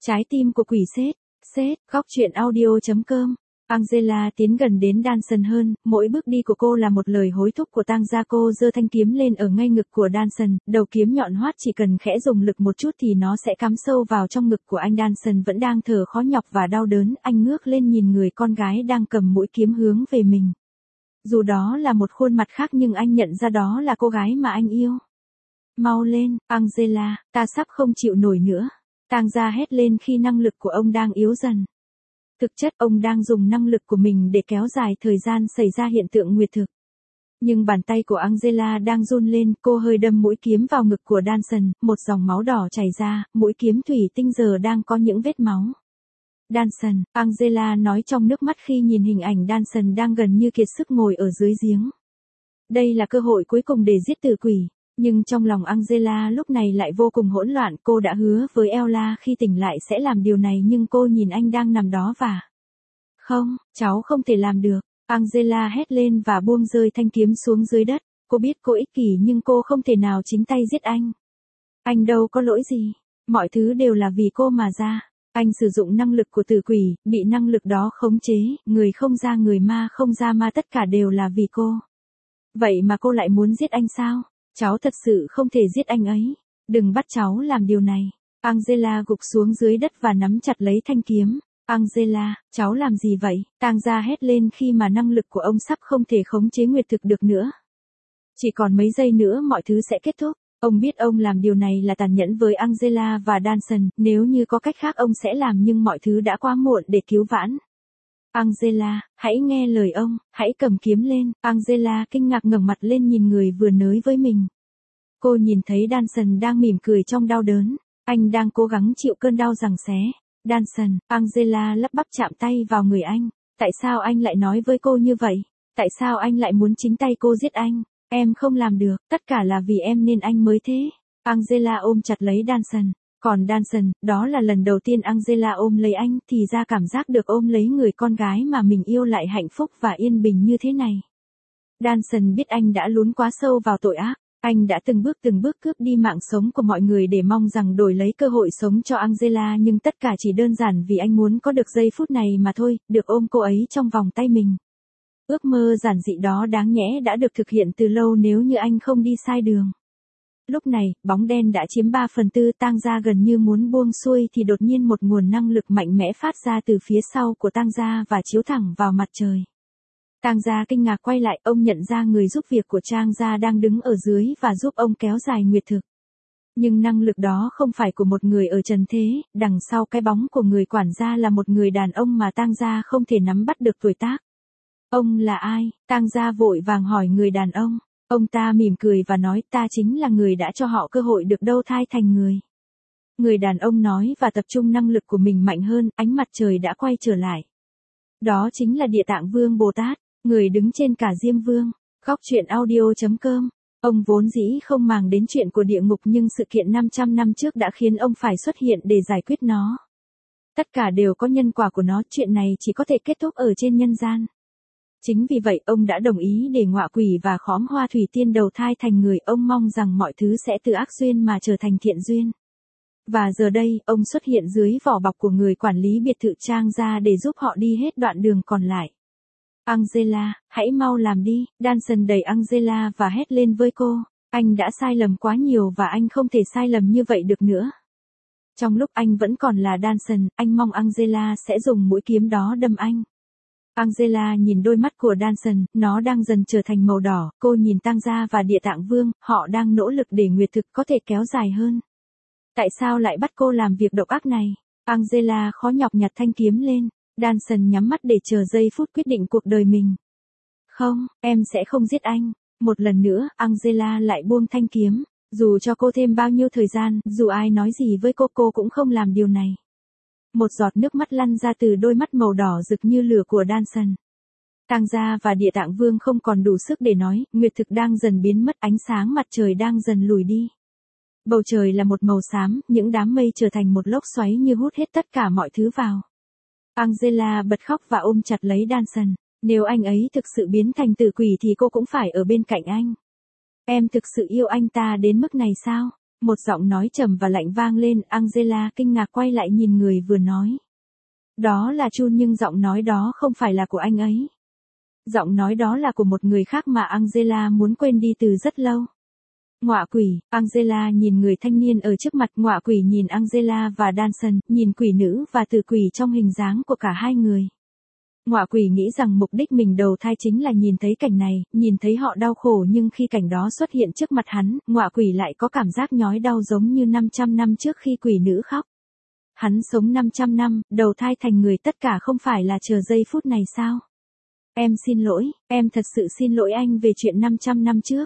Trái tim của quỷ sết. Sết, góc truyện audio.com. Angela tiến gần đến Danson hơn, mỗi bước đi của cô là một lời hối thúc của tang gia. Cô giơ thanh kiếm lên ở ngay ngực của Danson, đầu kiếm nhọn hoắt, chỉ cần khẽ dùng lực một chút thì nó sẽ cắm sâu vào trong ngực của anh. Danson vẫn đang thở khó nhọc và đau đớn, anh ngước lên nhìn người con gái đang cầm mũi kiếm hướng về mình. Dù đó là một khuôn mặt khác nhưng anh nhận ra đó là cô gái mà anh yêu. Mau lên, Angela, ta sắp không chịu nổi nữa. Tang gia hét lên khi năng lực của ông đang yếu dần. Thực chất ông đang dùng năng lực của mình để kéo dài thời gian xảy ra hiện tượng nguyệt thực. Nhưng bàn tay của Angela đang run lên, cô hơi đâm mũi kiếm vào ngực của Danson, một dòng máu đỏ chảy ra, mũi kiếm thủy tinh giờ đang có những vết máu. Danson, Angela nói trong nước mắt khi nhìn hình ảnh Danson đang gần như kiệt sức ngồi ở dưới giếng. Đây là cơ hội cuối cùng để giết tử quỷ. Nhưng trong lòng Angela lúc này lại vô cùng hỗn loạn. Cô đã hứa với Ella khi tỉnh lại sẽ làm điều này nhưng cô nhìn anh đang nằm đó và... Không, cháu không thể làm được. Angela hét lên và buông rơi thanh kiếm xuống dưới đất. Cô biết cô ích kỷ nhưng cô không thể nào chính tay giết anh. Anh đâu có lỗi gì. Mọi thứ đều là vì cô mà ra. Anh sử dụng năng lực của tử quỷ, bị năng lực đó khống chế, người không ra người ma không ra ma, tất cả đều là vì cô. Vậy mà cô lại muốn giết anh sao? Cháu thật sự không thể giết anh ấy. Đừng bắt cháu làm điều này. Angela gục xuống dưới đất và nắm chặt lấy thanh kiếm. Angela, cháu làm gì vậy? Tang gia hét lên khi mà năng lực của ông sắp không thể khống chế nguyệt thực được nữa. Chỉ còn mấy giây nữa mọi thứ sẽ kết thúc. Ông biết ông làm điều này là tàn nhẫn với Angela và Danson, nếu như có cách khác ông sẽ làm nhưng mọi thứ đã quá muộn để cứu vãn. Angela, hãy nghe lời ông, hãy cầm kiếm lên. Angela kinh ngạc ngẩng mặt lên nhìn người vừa nới với mình. Cô nhìn thấy Danson đang mỉm cười trong đau đớn. Anh đang cố gắng chịu cơn đau giằng xé. Danson, Angela lắp bắp chạm tay vào người anh. Tại sao anh lại nói với cô như vậy? Tại sao anh lại muốn chính tay cô giết anh? Em không làm được, tất cả là vì em nên anh mới thế. Angela ôm chặt lấy Danson. Còn Danson, đó là lần đầu tiên Angela ôm lấy anh, thì ra cảm giác được ôm lấy người con gái mà mình yêu lại hạnh phúc và yên bình như thế này. Danson biết anh đã lún quá sâu vào tội ác. Anh đã từng bước cướp đi mạng sống của mọi người để mong rằng đổi lấy cơ hội sống cho Angela, nhưng tất cả chỉ đơn giản vì anh muốn có được giây phút này mà thôi, được ôm cô ấy trong vòng tay mình. Ước mơ giản dị đó đáng nhẽ đã được thực hiện từ lâu nếu như anh không đi sai đường. Lúc này, bóng đen đã chiếm 3/4, Tang gia gần như muốn buông xuôi thì đột nhiên một nguồn năng lực mạnh mẽ phát ra từ phía sau của Tang gia và chiếu thẳng vào mặt trời. Tang gia kinh ngạc quay lại, ông nhận ra người giúp việc của Trang gia đang đứng ở dưới và giúp ông kéo dài nguyệt thực. Nhưng năng lực đó không phải của một người ở trần thế, đằng sau cái bóng của người quản gia là một người đàn ông mà Tang gia không thể nắm bắt được tuổi tác. Ông là ai? Tang gia vội vàng hỏi người đàn ông. Ông ta mỉm cười và nói, ta chính là người đã cho họ cơ hội được đầu thai thành người. Người đàn ông nói và tập trung năng lực của mình mạnh hơn, ánh mặt trời đã quay trở lại. Đó chính là Địa Tạng Vương Bồ Tát, người đứng trên cả Diêm Vương. Góc truyện audio.com. Ông vốn dĩ không màng đến chuyện của địa ngục nhưng sự kiện 500 năm trước đã khiến ông phải xuất hiện để giải quyết nó. Tất cả đều có nhân quả của nó, chuyện này chỉ có thể kết thúc ở trên nhân gian. Chính vì vậy ông đã đồng ý để ngọa quỷ và khóm hoa thủy tiên đầu thai thành người, ông mong rằng mọi thứ sẽ từ ác duyên mà trở thành thiện duyên. Và giờ đây, ông xuất hiện dưới vỏ bọc của người quản lý biệt thự Trang gia để giúp họ đi hết đoạn đường còn lại. Angela, hãy mau làm đi. Danson đẩy Angela và hét lên với cô. Anh đã sai lầm quá nhiều và anh không thể sai lầm như vậy được nữa. Trong lúc anh vẫn còn là Danson, anh mong Angela sẽ dùng mũi kiếm đó đâm anh. Angela nhìn đôi mắt của Danson, nó đang dần trở thành màu đỏ, cô nhìn Tang gia và Địa Tạng Vương, họ đang nỗ lực để nguyệt thực có thể kéo dài hơn. Tại sao lại bắt cô làm việc độc ác này? Angela khó nhọc nhặt thanh kiếm lên. Danson nhắm mắt để chờ giây phút quyết định cuộc đời mình. Không, em sẽ không giết anh. Một lần nữa, Angela lại buông thanh kiếm. Dù cho cô thêm bao nhiêu thời gian, dù ai nói gì với cô cũng không làm điều này. Một giọt nước mắt lăn ra từ đôi mắt màu đỏ rực như lửa của Danson. Tang gia và Địa Tạng Vương không còn đủ sức để nói, nguyệt thực đang dần biến mất, ánh sáng mặt trời đang dần lùi đi. Bầu trời là một màu xám, những đám mây trở thành một lốc xoáy như hút hết tất cả mọi thứ vào. Angela bật khóc và ôm chặt lấy Danson. Nếu anh ấy thực sự biến thành tử quỷ thì cô cũng phải ở bên cạnh anh. Em thực sự yêu anh ta đến mức này sao? Một giọng nói trầm và lạnh vang lên, Angela kinh ngạc quay lại nhìn người vừa nói. Đó là Chun nhưng giọng nói đó không phải là của anh ấy. Giọng nói đó là của một người khác mà Angela muốn quên đi từ rất lâu. Ngọa quỷ, Angela nhìn người thanh niên ở trước mặt, ngọa quỷ nhìn Angela và Danson, nhìn quỷ nữ và tử quỷ trong hình dáng của cả hai người. Ngọa quỷ nghĩ rằng mục đích mình đầu thai chính là nhìn thấy cảnh này, nhìn thấy họ đau khổ, nhưng khi cảnh đó xuất hiện trước mặt hắn, ngọa quỷ lại có cảm giác nhói đau giống như 500 năm trước khi quỷ nữ khóc. Hắn sống 500 năm, đầu thai thành người, tất cả không phải là chờ giây phút này sao? Em xin lỗi, em thật sự xin lỗi anh về chuyện 500 năm trước.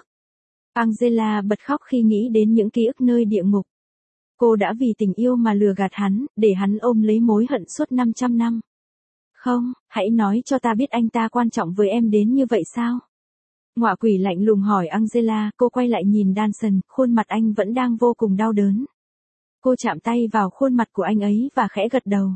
Angela bật khóc khi nghĩ đến những ký ức nơi địa ngục. Cô đã vì tình yêu mà lừa gạt hắn, để hắn ôm lấy mối hận suốt 500 năm. Không, hãy nói cho ta biết anh ta quan trọng với em đến như vậy sao? Ngọa quỷ lạnh lùng hỏi Angela, cô quay lại nhìn Danson, khuôn mặt anh vẫn đang vô cùng đau đớn. Cô chạm tay vào khuôn mặt của anh ấy và khẽ gật đầu.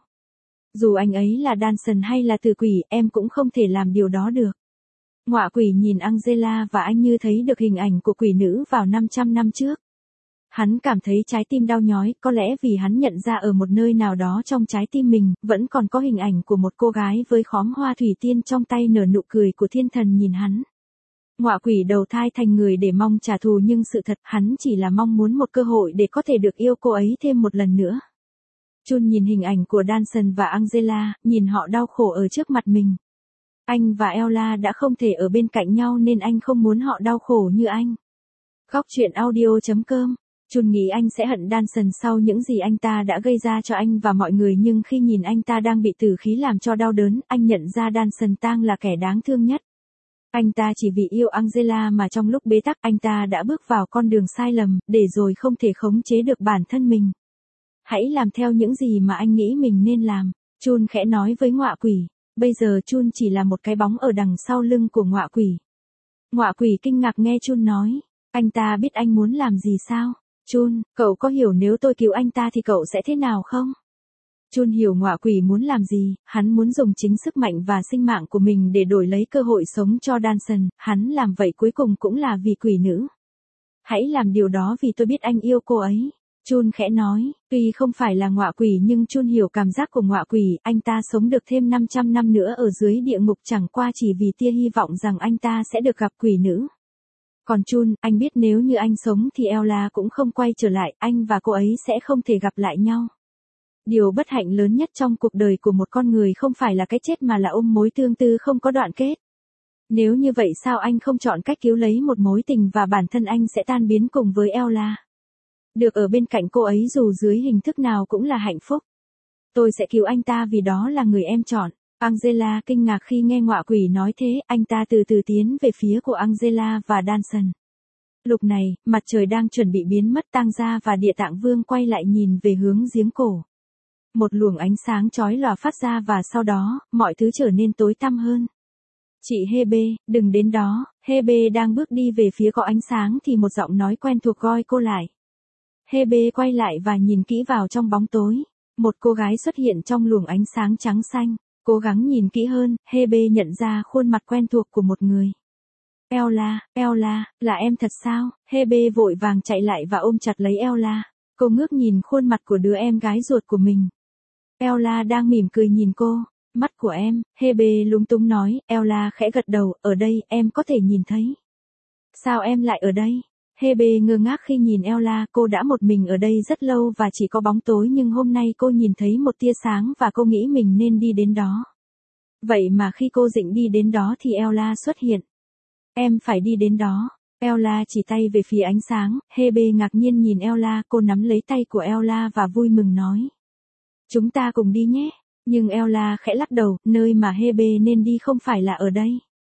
Dù anh ấy là Danson hay là tử quỷ, em cũng không thể làm điều đó được. Ngọa quỷ nhìn Angela và anh như thấy được hình ảnh của quỷ nữ vào 500 năm trước. Hắn cảm thấy trái tim đau nhói, có lẽ vì hắn nhận ra ở một nơi nào đó trong trái tim mình, vẫn còn có hình ảnh của một cô gái với khóm hoa thủy tiên trong tay nở nụ cười của thiên thần nhìn hắn. Ngọa quỷ đầu thai thành người để mong trả thù, nhưng sự thật, hắn chỉ là mong muốn một cơ hội để có thể được yêu cô ấy thêm một lần nữa. Chun nhìn hình ảnh của Danson và Angela, nhìn họ đau khổ ở trước mặt mình. Anh và Ella đã không thể ở bên cạnh nhau nên anh không muốn họ đau khổ như anh. Góc truyện audio.com. Chun nghĩ anh sẽ hận Danson sau những gì anh ta đã gây ra cho anh và mọi người, nhưng khi nhìn anh ta đang bị tử khí làm cho đau đớn, anh nhận ra Danson Tang là kẻ đáng thương nhất. Anh ta chỉ vì yêu Angela mà trong lúc bế tắc anh ta đã bước vào con đường sai lầm, để rồi không thể khống chế được bản thân mình. Hãy làm theo những gì mà anh nghĩ mình nên làm, Chun khẽ nói với ngọa quỷ. Bây giờ Chun chỉ là một cái bóng ở đằng sau lưng của ngọa quỷ. Ngọa quỷ kinh ngạc nghe Chun nói. Anh ta biết anh muốn làm gì sao? Chun, cậu có hiểu nếu tôi cứu anh ta thì cậu sẽ thế nào không? Chun hiểu ngọa quỷ muốn làm gì, hắn muốn dùng chính sức mạnh và sinh mạng của mình để đổi lấy cơ hội sống cho Danson, hắn làm vậy cuối cùng cũng là vì quỷ nữ. Hãy làm điều đó vì tôi biết anh yêu cô ấy. Chun khẽ nói, tuy không phải là ngọa quỷ nhưng Chun hiểu cảm giác của ngọa quỷ, anh ta sống được thêm 500 năm nữa ở dưới địa ngục chẳng qua chỉ vì tia hy vọng rằng anh ta sẽ được gặp quỷ nữ. Còn Chun, anh biết nếu như anh sống thì Ella cũng không quay trở lại, anh và cô ấy sẽ không thể gặp lại nhau. Điều bất hạnh lớn nhất trong cuộc đời của một con người không phải là cái chết mà là ôm mối tương tư không có đoạn kết. Nếu như vậy sao anh không chọn cách cứu lấy một mối tình và bản thân anh sẽ tan biến cùng với Ella? Được ở bên cạnh cô ấy dù dưới hình thức nào cũng là hạnh phúc. Tôi sẽ cứu anh ta vì đó là người em chọn. Angela kinh ngạc khi nghe ngọa quỷ nói thế, anh ta từ từ tiến về phía của Angela và Danson. Lúc này, mặt trời đang chuẩn bị biến mất, Tang Gia và Địa Tạng Vương quay lại nhìn về hướng giếng cổ. Một luồng ánh sáng chói lòa phát ra và sau đó, mọi thứ trở nên tối tăm hơn. Chị Hebe, đừng đến đó. Hebe đang bước đi về phía có ánh sáng thì một giọng nói quen thuộc gọi cô lại. Hebe quay lại và nhìn kỹ vào trong bóng tối. Một cô gái xuất hiện trong luồng ánh sáng trắng xanh. Cố gắng nhìn kỹ hơn, Hebe nhận ra khuôn mặt quen thuộc của một người. Ella, là em thật sao? Hebe vội vàng chạy lại và ôm chặt lấy Ella. Cô ngước nhìn khuôn mặt của đứa em gái ruột của mình. Ella đang mỉm cười nhìn cô. Mắt của em, Hebe lúng túng nói, Ella khẽ gật đầu, ở đây, em có thể nhìn thấy. Sao em lại ở đây? Hebe ngơ ngác khi nhìn Ella, cô đã một mình ở đây rất lâu và chỉ có bóng tối, nhưng hôm nay cô nhìn thấy một tia sáng và cô nghĩ mình nên đi đến đó. Vậy mà khi cô định đi đến đó thì Ella xuất hiện. Em phải đi đến đó. Ella chỉ tay về phía ánh sáng, Hebe ngạc nhiên nhìn Ella, cô nắm lấy tay của Ella và vui mừng nói. Chúng ta cùng đi nhé. Nhưng Ella khẽ lắc đầu, nơi mà Hebe nên đi không phải là ở đây.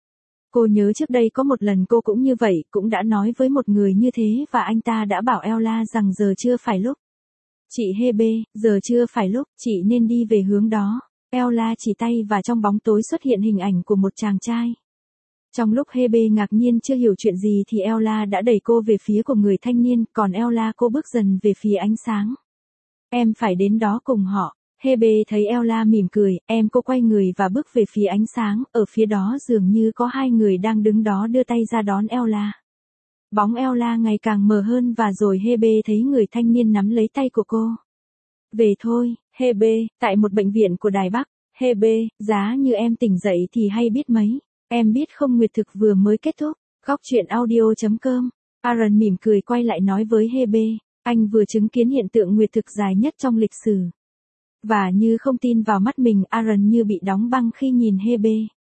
Cô nhớ trước đây có một lần cô cũng như vậy, cũng đã nói với một người như thế và anh ta đã bảo Ella rằng giờ chưa phải lúc. Chị Hebe, giờ chưa phải lúc, chị nên đi về hướng đó. Ella chỉ tay và trong bóng tối xuất hiện hình ảnh của một chàng trai. Trong lúc Hebe ngạc nhiên chưa hiểu chuyện gì thì Ella đã đẩy cô về phía của người thanh niên, còn Ella cô bước dần về phía ánh sáng. Em phải đến đó cùng họ. Hebe thấy Ella mỉm cười, cô quay người và bước về phía ánh sáng, ở phía đó dường như có hai người đang đứng đó đưa tay ra đón Ella. Bóng Ella ngày càng mờ hơn và rồi Hebe thấy người thanh niên nắm lấy tay của cô. Về thôi, Hebe, tại một bệnh viện của Đài Bắc. Hebe, giá như em tỉnh dậy thì hay biết mấy. Em biết không, nguyệt thực vừa mới kết thúc. Góc chuyện audio.com. Aaron mỉm cười quay lại nói với Hebe, anh vừa chứng kiến hiện tượng nguyệt thực dài nhất trong lịch sử. Và như không tin vào mắt mình, Aaron như bị đóng băng khi nhìn Hebe.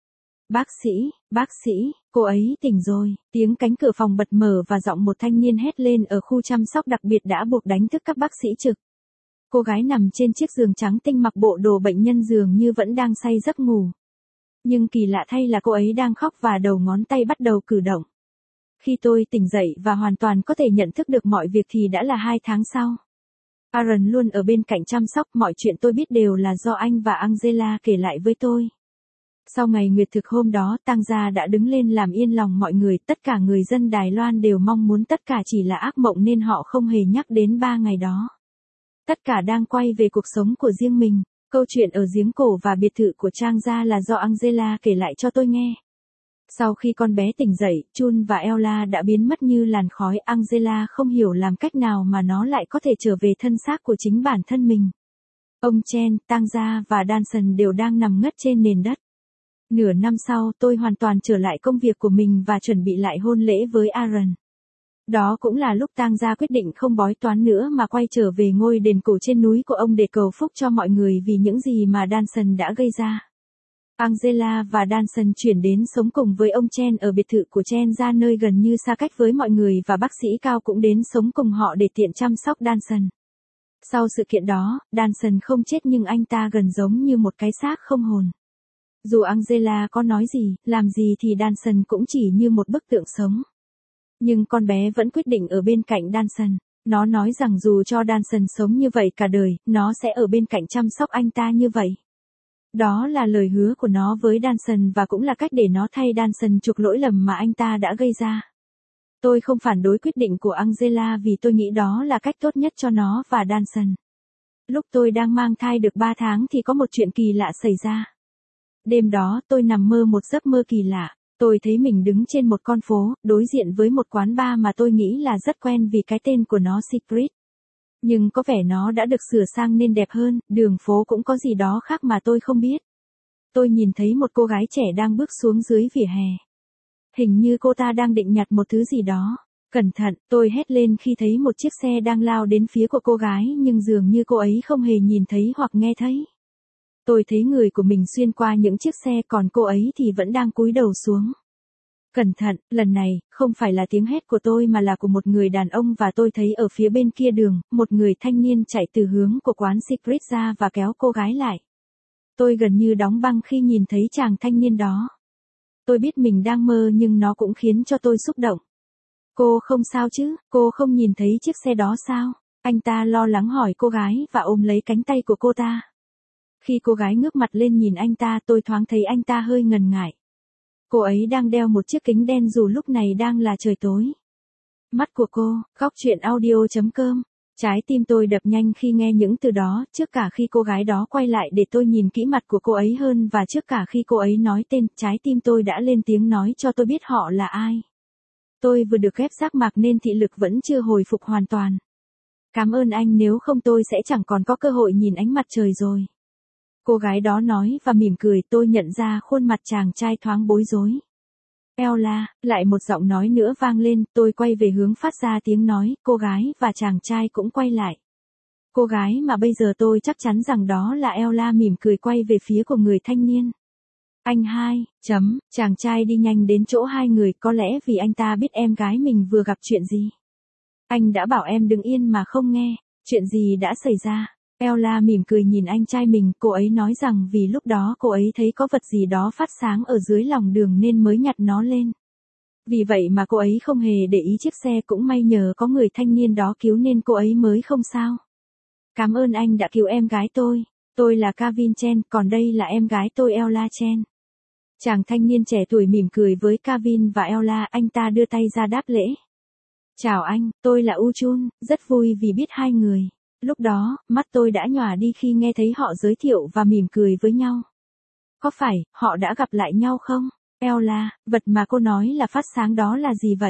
Bác sĩ, cô ấy tỉnh rồi. Tiếng cánh cửa phòng bật mở và giọng một thanh niên hét lên ở khu chăm sóc đặc biệt đã buộc đánh thức các bác sĩ trực. Cô gái nằm trên chiếc giường trắng tinh mặc bộ đồ bệnh nhân dường như vẫn đang say giấc ngủ. Nhưng kỳ lạ thay là cô ấy đang khóc và đầu ngón tay bắt đầu cử động. Khi tôi tỉnh dậy và hoàn toàn có thể nhận thức được mọi việc thì đã là 2 tháng sau. Aaron luôn ở bên cạnh chăm sóc, mọi chuyện tôi biết đều là do anh và Angela kể lại với tôi. Sau ngày nguyệt thực hôm đó, tang gia đã đứng lên làm yên lòng mọi người, tất cả người dân Đài Loan đều mong muốn tất cả chỉ là ác mộng nên họ không hề nhắc đến 3 ngày đó. Tất cả đang quay về cuộc sống của riêng mình. Câu chuyện ở giếng cổ và biệt thự của Trang gia là do Angela kể lại cho tôi nghe. Sau khi con bé tỉnh dậy, Chun và Ella đã biến mất như làn khói. Angela không hiểu làm cách nào mà nó lại có thể trở về thân xác của chính bản thân mình. Ông Chen, Tang gia và Danson đều đang nằm ngất trên nền đất. Nửa năm sau, tôi hoàn toàn trở lại công việc của mình và chuẩn bị lại hôn lễ với Aaron. Đó cũng là lúc Tang gia quyết định không bói toán nữa mà quay trở về ngôi đền cổ trên núi của ông để cầu phúc cho mọi người vì những gì mà Danson đã gây ra. Angela và Danson chuyển đến sống cùng với ông Chen ở biệt thự của Chen gia nơi gần như xa cách với mọi người và bác sĩ Cao cũng đến sống cùng họ để tiện chăm sóc Danson. Sau sự kiện đó, Danson không chết nhưng anh ta gần giống như một cái xác không hồn. Dù Angela có nói gì, làm gì thì Danson cũng chỉ như một bức tượng sống. Nhưng con bé vẫn quyết định ở bên cạnh Danson. Nó nói rằng dù cho Danson sống như vậy cả đời, nó sẽ ở bên cạnh chăm sóc anh ta như vậy. Đó là lời hứa của nó với Danson và cũng là cách để nó thay Danson chuộc lỗi lầm mà anh ta đã gây ra. Tôi không phản đối quyết định của Angela vì tôi nghĩ đó là cách tốt nhất cho nó và Danson. Lúc tôi đang mang thai được 3 tháng thì có một chuyện kỳ lạ xảy ra. Đêm đó tôi nằm mơ một giấc mơ kỳ lạ. Tôi thấy mình đứng trên một con phố, đối diện với một quán bar mà tôi nghĩ là rất quen vì cái tên của nó Secret. Nhưng có vẻ nó đã được sửa sang nên đẹp hơn, đường phố cũng có gì đó khác mà tôi không biết. Tôi nhìn thấy một cô gái trẻ đang bước xuống dưới vỉa hè. Hình như cô ta đang định nhặt một thứ gì đó. Cẩn thận, tôi hét lên khi thấy một chiếc xe đang lao đến phía của cô gái nhưng dường như cô ấy không hề nhìn thấy hoặc nghe thấy. Tôi thấy người của mình xuyên qua những chiếc xe còn cô ấy thì vẫn đang cúi đầu xuống. Cẩn thận, lần này, không phải là tiếng hét của tôi mà là của một người đàn ông và tôi thấy ở phía bên kia đường, một người thanh niên chạy từ hướng của quán Secret ra và kéo cô gái lại. Tôi gần như đóng băng khi nhìn thấy chàng thanh niên đó. Tôi biết mình đang mơ nhưng nó cũng khiến cho tôi xúc động. Cô không sao chứ, cô không nhìn thấy chiếc xe đó sao? Anh ta lo lắng hỏi cô gái và ôm lấy cánh tay của cô ta. Khi cô gái ngước mặt lên nhìn anh ta, tôi thoáng thấy anh ta hơi ngần ngại. Cô ấy đang đeo một chiếc kính đen dù lúc này đang là trời tối. Mắt của cô, góc chuyện audio.com. Trái tim tôi đập nhanh khi nghe những từ đó, trước cả khi cô gái đó quay lại để tôi nhìn kỹ mặt của cô ấy hơn và trước cả khi cô ấy nói tên, trái tim tôi đã lên tiếng nói cho tôi biết họ là ai. Tôi vừa được ghép giác mạc nên thị lực vẫn chưa hồi phục hoàn toàn. Cảm ơn anh, nếu không tôi sẽ chẳng còn có cơ hội nhìn ánh mặt trời rồi. Cô gái đó nói và mỉm cười, tôi nhận ra khuôn mặt chàng trai thoáng bối rối. Ella, lại một giọng nói nữa vang lên, tôi quay về hướng phát ra tiếng nói, cô gái và chàng trai cũng quay lại. Cô gái mà bây giờ tôi chắc chắn rằng đó là Ella mỉm cười quay về phía của người thanh niên. Anh hai, chàng trai đi nhanh đến chỗ hai người, có lẽ vì anh ta biết em gái mình vừa gặp chuyện gì. Anh đã bảo em đứng yên mà không nghe, chuyện gì đã xảy ra? Ella mỉm cười nhìn anh trai mình, cô ấy nói rằng vì lúc đó cô ấy thấy có vật gì đó phát sáng ở dưới lòng đường nên mới nhặt nó lên. Vì vậy mà cô ấy không hề để ý chiếc xe, cũng may nhờ có người thanh niên đó cứu nên cô ấy mới không sao. Cảm ơn anh đã cứu em gái tôi là Kevin Chen, còn đây là em gái tôi Ella Chen. Chàng thanh niên trẻ tuổi mỉm cười với Kevin và Ella, anh ta đưa tay ra đáp lễ. Chào anh, tôi là Uchun, rất vui vì biết hai người. Lúc đó, mắt tôi đã nhòa đi khi nghe thấy họ giới thiệu và mỉm cười với nhau. Có phải, họ đã gặp lại nhau không? Ella, vật mà cô nói là phát sáng đó là gì vậy?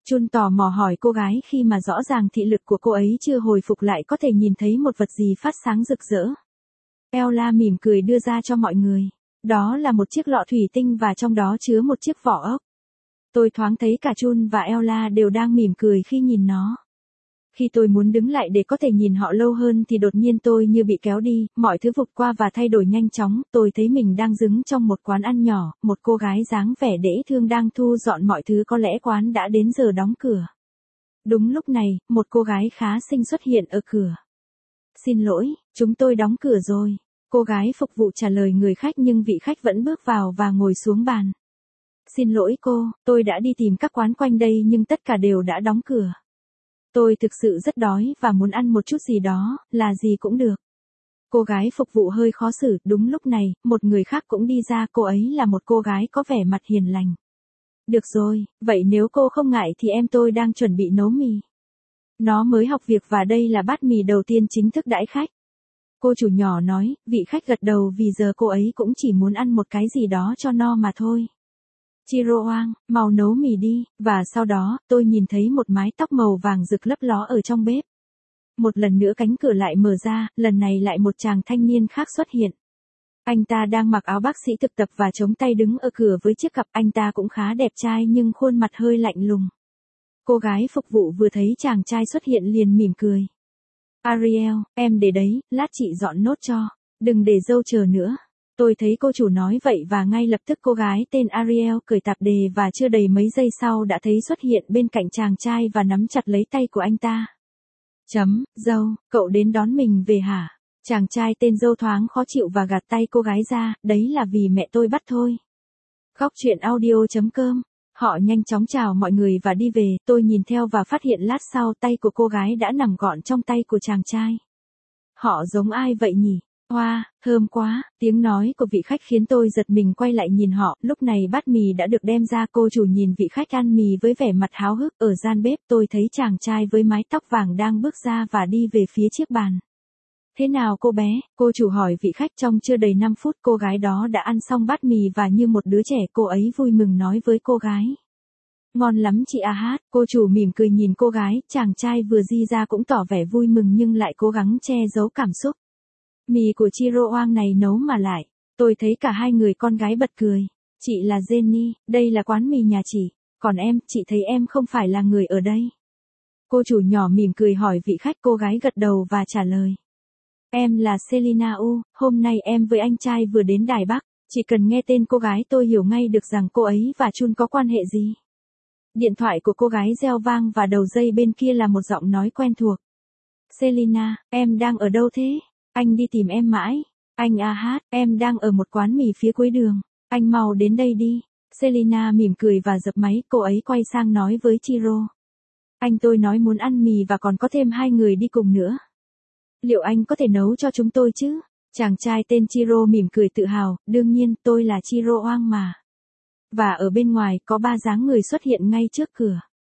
Chun tò mò hỏi cô gái khi mà rõ ràng thị lực của cô ấy chưa hồi phục lại có thể nhìn thấy một vật gì phát sáng rực rỡ. Ella mỉm cười đưa ra cho mọi người. Đó là một chiếc lọ thủy tinh và trong đó chứa một chiếc vỏ ốc. Tôi thoáng thấy cả Chun và Ella đều đang mỉm cười khi nhìn nó. Khi tôi muốn đứng lại để có thể nhìn họ lâu hơn thì đột nhiên tôi như bị kéo đi, mọi thứ vụt qua và thay đổi nhanh chóng, tôi thấy mình đang đứng trong một quán ăn nhỏ, một cô gái dáng vẻ dễ thương đang thu dọn mọi thứ, có lẽ quán đã đến giờ đóng cửa. Đúng lúc này, một cô gái khá xinh xuất hiện ở cửa. Xin lỗi, chúng tôi đóng cửa rồi. Cô gái phục vụ trả lời người khách nhưng vị khách vẫn bước vào và ngồi xuống bàn. Xin lỗi cô, tôi đã đi tìm các quán quanh đây nhưng tất cả đều đã đóng cửa. Tôi thực sự rất đói và muốn ăn một chút gì đó, là gì cũng được. Cô gái phục vụ hơi khó xử, đúng lúc này, một người khác cũng đi ra, cô ấy là một cô gái có vẻ mặt hiền lành. Được rồi, vậy nếu cô không ngại thì em tôi đang chuẩn bị nấu mì. Nó mới học việc và đây là bát mì đầu tiên chính thức đãi khách. Cô chủ nhỏ nói, vị khách gật đầu vì giờ cô ấy cũng chỉ muốn ăn một cái gì đó cho no mà thôi. Chiro-oang, mau nấu mì đi, và sau đó, tôi nhìn thấy một mái tóc màu vàng rực lấp ló ở trong bếp. Một lần nữa cánh cửa lại mở ra, lần này lại một chàng thanh niên khác xuất hiện. Anh ta đang mặc áo bác sĩ thực tập và chống tay đứng ở cửa với chiếc cặp, anh ta cũng khá đẹp trai nhưng khuôn mặt hơi lạnh lùng. Cô gái phục vụ vừa thấy chàng trai xuất hiện liền mỉm cười. Ariel, em để đấy, lát chị dọn nốt cho, đừng để dâu chờ nữa. Tôi thấy cô chủ nói vậy và ngay lập tức cô gái tên Ariel cởi tạp dề và chưa đầy mấy giây sau đã thấy xuất hiện bên cạnh chàng trai và nắm chặt lấy tay của anh ta. Dâu, cậu đến đón mình về hả? Chàng trai tên dâu thoáng khó chịu và gạt tay cô gái ra, đấy là vì mẹ tôi bắt thôi. Góc truyện audio.com. Họ nhanh chóng chào mọi người và đi về, tôi nhìn theo và phát hiện lát sau tay của cô gái đã nằm gọn trong tay của chàng trai. Họ giống ai vậy nhỉ? Wow, thơm quá, tiếng nói của vị khách khiến tôi giật mình quay lại nhìn họ, lúc này bát mì đã được đem ra, cô chủ nhìn vị khách ăn mì với vẻ mặt háo hức, ở gian bếp tôi thấy chàng trai với mái tóc vàng đang bước ra và đi về phía chiếc bàn. Thế nào cô bé, cô chủ hỏi vị khách trong chưa đầy 5 phút cô gái đó đã ăn xong bát mì và như một đứa trẻ cô ấy vui mừng nói với cô gái. Ngon lắm chị hát, cô chủ mỉm cười nhìn cô gái, chàng trai vừa di ra cũng tỏ vẻ vui mừng nhưng lại cố gắng che giấu cảm xúc. Mì của Chiro-oang này nấu mà lại. Tôi thấy cả hai người con gái bật cười. Chị là Jenny, đây là quán mì nhà chị. Còn em, chị thấy em không phải là người ở đây. Cô chủ nhỏ mỉm cười hỏi vị khách, cô gái gật đầu và trả lời. Em là Selina U, hôm nay em với anh trai vừa đến Đài Bắc. Chỉ cần nghe tên cô gái tôi hiểu ngay được rằng cô ấy và Chun có quan hệ gì. Điện thoại của cô gái reo vang và đầu dây bên kia là một giọng nói quen thuộc. Selina, em đang ở đâu thế? Anh đi tìm em mãi. Anh hát, em đang ở một quán mì phía cuối đường. Anh mau đến đây đi. Selina mỉm cười và dập máy, cô ấy quay sang nói với Chiro. Anh tôi nói muốn ăn mì và còn có thêm 2 người đi cùng nữa. Liệu anh có thể nấu cho chúng tôi chứ? Chàng trai tên Chiro mỉm cười tự hào, đương nhiên tôi là Chiro-oang mà. Và ở bên ngoài có 3 dáng người xuất hiện ngay trước cửa.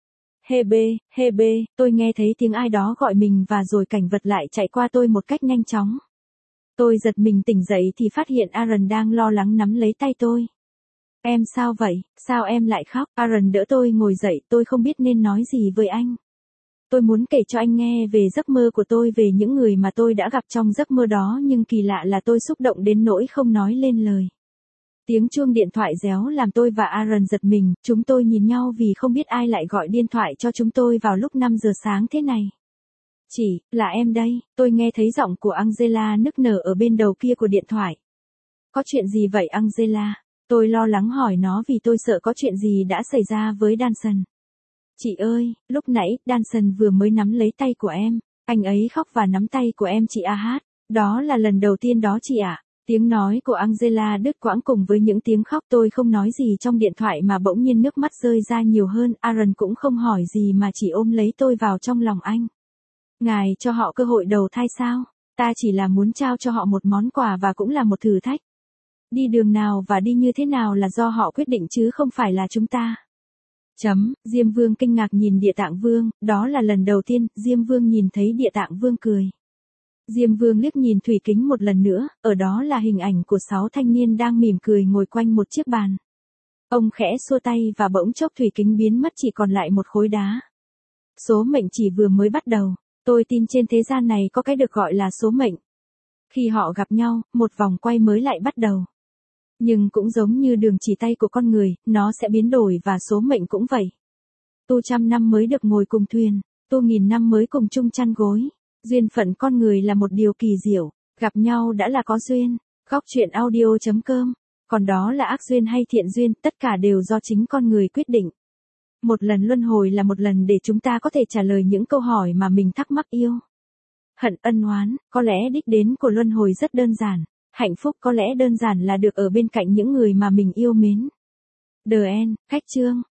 Hebe, tôi nghe thấy tiếng ai đó gọi mình và rồi cảnh vật lại chạy qua tôi một cách nhanh chóng. Tôi giật mình tỉnh dậy thì phát hiện Aaron đang lo lắng nắm lấy tay tôi. Em sao vậy, sao em lại khóc? Aaron đỡ tôi ngồi dậy, tôi không biết nên nói gì với anh. Tôi muốn kể cho anh nghe về giấc mơ của tôi, về những người mà tôi đã gặp trong giấc mơ đó nhưng kỳ lạ là tôi xúc động đến nỗi không nói lên lời. Tiếng chuông điện thoại réo làm tôi và Aaron giật mình, chúng tôi nhìn nhau vì không biết ai lại gọi điện thoại cho chúng tôi vào lúc 5 giờ sáng thế này. Chỉ, là em đây, tôi nghe thấy giọng của Angela nức nở ở bên đầu kia của điện thoại. Có chuyện gì vậy Angela? Tôi lo lắng hỏi nó vì tôi sợ có chuyện gì đã xảy ra với Danson. Chị ơi, lúc nãy, Danson vừa mới nắm lấy tay của em, anh ấy khóc và nắm tay của em chị hát, đó là lần đầu tiên đó chị ạ. Tiếng nói của Angela đứt quãng cùng với những tiếng khóc, tôi không nói gì trong điện thoại mà bỗng nhiên nước mắt rơi ra nhiều hơn, Aaron cũng không hỏi gì mà chỉ ôm lấy tôi vào trong lòng anh. Ngài cho họ cơ hội đầu thai sao? Ta chỉ là muốn trao cho họ một món quà và cũng là một thử thách. Đi đường nào và đi như thế nào là do họ quyết định chứ không phải là chúng ta. Diêm Vương kinh ngạc nhìn Địa Tạng Vương, đó là lần đầu tiên Diêm Vương nhìn thấy Địa Tạng Vương cười. Diêm Vương liếc nhìn thủy kính một lần nữa, ở đó là hình ảnh của 6 thanh niên đang mỉm cười ngồi quanh một chiếc bàn. Ông khẽ xua tay và bỗng chốc thủy kính biến mất chỉ còn lại một khối đá. Số mệnh chỉ vừa mới bắt đầu. Tôi tin trên thế gian này có cái được gọi là số mệnh. Khi họ gặp nhau, một vòng quay mới lại bắt đầu. Nhưng cũng giống như đường chỉ tay của con người, nó sẽ biến đổi và số mệnh cũng vậy. Tu 100 năm mới được ngồi cùng thuyền, tu 1000 năm mới cùng chung chăn gối. Duyên phận con người là một điều kỳ diệu, gặp nhau đã là có duyên. Góc chuyện audio.com. Còn đó là ác duyên hay thiện duyên, tất cả đều do chính con người quyết định. Một lần luân hồi là một lần để chúng ta có thể trả lời những câu hỏi mà mình thắc mắc yêu. Hận ân oán, có lẽ đích đến của luân hồi rất đơn giản. Hạnh phúc có lẽ đơn giản là được ở bên cạnh những người mà mình yêu mến. The End, Khách chương.